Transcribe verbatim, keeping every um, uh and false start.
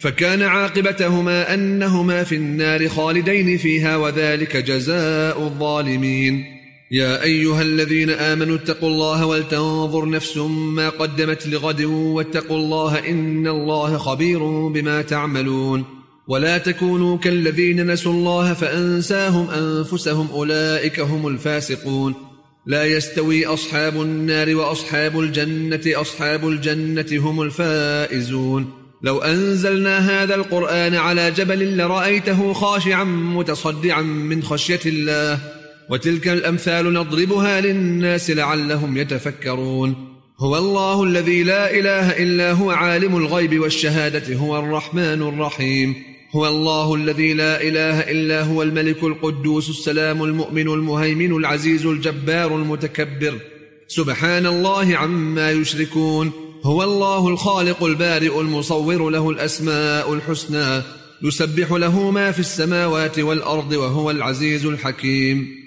فكان عاقبتهما أنهما في النار خالدين فيها وذلك جزاء الظالمين. يا أيها الذين آمنوا اتقوا الله ولتنظر نفس ما قدمت لغد واتقوا الله إن الله خبير بما تعملون. ولا تكونوا كالذين نسوا الله فأنساهم أنفسهم أولئك هم الفاسقون. لا يستوي أصحاب النار وأصحاب الجنة أصحاب الجنة هم الفائزون. لو أنزلنا هذا القرآن على جبل لرأيته خاشعا متصدعا من خشية الله وتلك الأمثال نضربها للناس لعلهم يتفكرون. هو الله الذي لا إله إلا هو عالم الغيب والشهادة هو الرحمن الرحيم. هو الله الذي لا إله إلا هو الملك القدوس السلام المؤمن المهيمن العزيز الجبار المتكبر سبحان الله عما يشركون. هو الله الخالق البارئ المصور له الأسماء الحسنى يسبح له ما في السماوات والأرض وهو العزيز الحكيم.